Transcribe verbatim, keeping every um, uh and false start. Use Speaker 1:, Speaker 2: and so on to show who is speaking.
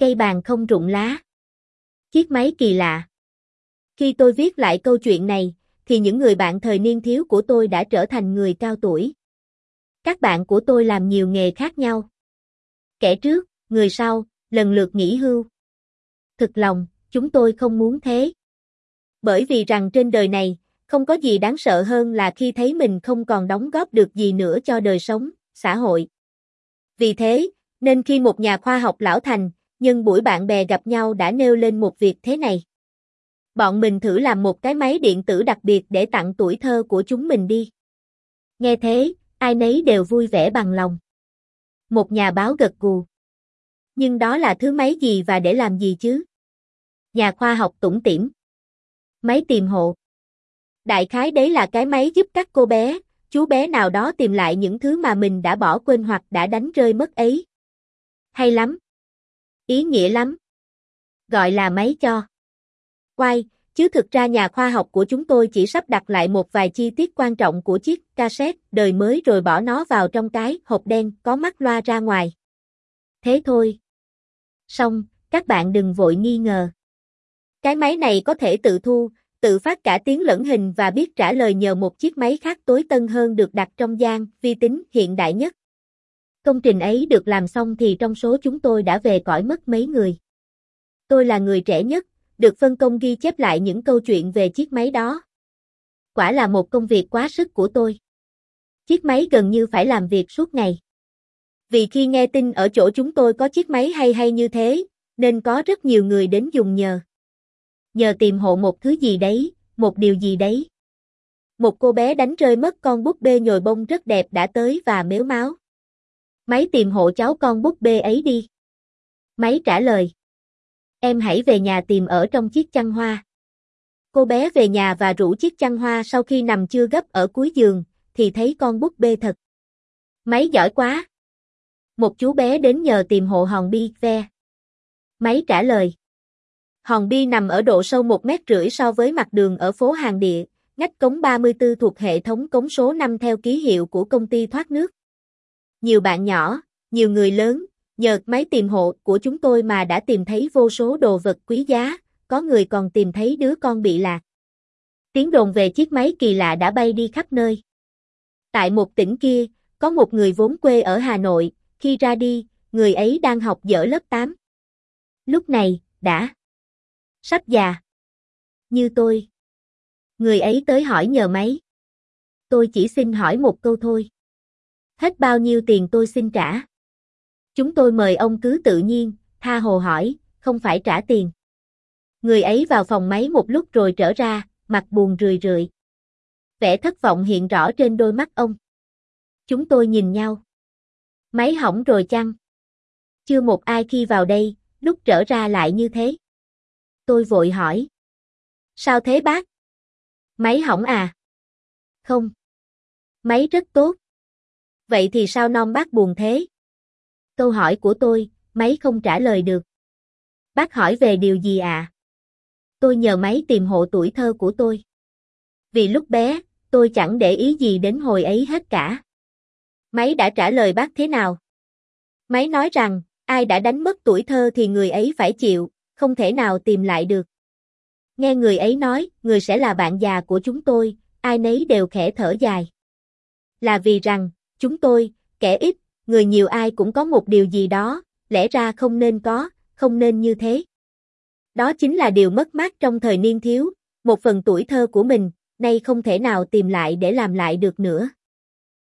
Speaker 1: Cây bàn không rụng lá. Chiếc máy kỳ lạ. Khi tôi viết lại câu chuyện này, thì những người bạn thời niên thiếu của tôi đã trở thành người cao tuổi. Các bạn của tôi làm nhiều nghề khác nhau. Kẻ trước, người sau, lần lượt nghỉ hưu. Thực lòng, chúng tôi không muốn thế. Bởi vì rằng trên đời này, không có gì đáng sợ hơn là khi thấy mình không còn đóng góp được gì nữa cho đời sống, xã hội. Vì thế, nên khi một nhà khoa học lão thành, nhân buổi bạn bè gặp nhau đã nêu lên một việc thế này. Bọn mình thử làm một cái máy điện tử đặc biệt để tặng tuổi thơ của chúng mình đi. Nghe thế, ai nấy đều vui vẻ bằng lòng. Một nhà báo gật gù. Nhưng đó là thứ máy gì và để làm gì chứ? Nhà khoa học tủm tỉm. Máy tìm hộ. Đại khái đấy là cái máy giúp các cô bé, chú bé nào đó tìm lại những thứ mà mình đã bỏ quên hoặc đã đánh rơi mất ấy. Hay lắm. Ý nghĩa lắm. Gọi là máy cho. Quay, chứ thực ra nhà khoa học của chúng tôi chỉ sắp đặt lại một vài chi tiết quan trọng của chiếc cassette đời mới rồi bỏ nó vào trong cái hộp đen có mắt loa ra ngoài. Thế thôi. Xong, các bạn đừng vội nghi ngờ. Cái máy này có thể tự thu, tự phát cả tiếng lẫn hình và biết trả lời nhờ một chiếc máy khác tối tân hơn được đặt trong gian vi tính hiện đại nhất. Công trình ấy được làm xong thì trong số chúng tôi đã về cõi mất mấy người. Tôi là người trẻ nhất, được phân công ghi chép lại những câu chuyện về chiếc máy đó. Quả là một công việc quá sức của tôi. Chiếc máy gần như phải làm việc suốt ngày. Vì khi nghe tin ở chỗ chúng tôi có chiếc máy hay hay như thế, nên có rất nhiều người đến dùng nhờ. Nhờ tìm hộ một thứ gì đấy, một điều gì đấy. Một cô bé đánh rơi mất con búp bê nhồi bông rất đẹp đã tới và mếu máo. Máy tìm hộ cháu con búp bê ấy đi. Máy trả lời. Em hãy về nhà tìm ở trong chiếc chăn hoa. Cô bé về nhà và rủ chiếc chăn hoa sau khi nằm chưa gấp ở cuối giường, thì thấy con búp bê thật. Máy giỏi quá. Một chú bé đến nhờ tìm hộ hòn bi ve. Máy trả lời. Hòn bi nằm ở độ sâu một mét rưỡi so với mặt đường ở phố Hàng Địa, ngách cống ba mươi tư thuộc hệ thống cống số năm theo ký hiệu của công ty thoát nước. Nhiều bạn nhỏ, nhiều người lớn, nhờ máy tìm hộ của chúng tôi mà đã tìm thấy vô số đồ vật quý giá, có người còn tìm thấy đứa con bị lạc. Tiếng đồn về chiếc máy kỳ lạ đã bay đi khắp nơi. Tại một tỉnh kia, có một người vốn quê ở Hà Nội, khi ra đi, người ấy đang học dở lớp tám. Lúc này, đã sắp già. Như tôi. Người ấy tới hỏi nhờ máy. Tôi chỉ xin hỏi một câu thôi. Hết bao nhiêu tiền tôi xin trả. Chúng tôi mời ông cứ tự nhiên, tha hồ hỏi, không phải trả tiền. Người ấy vào phòng máy một lúc rồi trở ra, mặt buồn rười rượi. Vẻ thất vọng hiện rõ trên đôi mắt ông. Chúng tôi nhìn nhau. Máy hỏng rồi chăng? Chưa một ai khi vào đây, lúc trở ra lại như thế. Tôi vội hỏi. Sao thế bác? Máy hỏng à? Không. Máy rất tốt. Vậy thì sao non bác buồn thế? Câu hỏi của tôi, máy không trả lời được. Bác hỏi về điều gì à? Tôi nhờ máy tìm hộ tuổi thơ của tôi. Vì lúc bé, tôi chẳng để ý gì đến hồi ấy hết cả. Máy đã trả lời bác thế nào? Máy nói rằng, ai đã đánh mất tuổi thơ thì người ấy phải chịu, không thể nào tìm lại được. Nghe người ấy nói, người sẽ là bạn già của chúng tôi, ai nấy đều khẽ thở dài. Là vì rằng, chúng tôi, kẻ ít, người nhiều ai cũng có một điều gì đó, lẽ ra không nên có, không nên như thế. Đó chính là điều mất mát trong thời niên thiếu, một phần tuổi thơ của mình, nay không thể nào tìm lại để làm lại được nữa.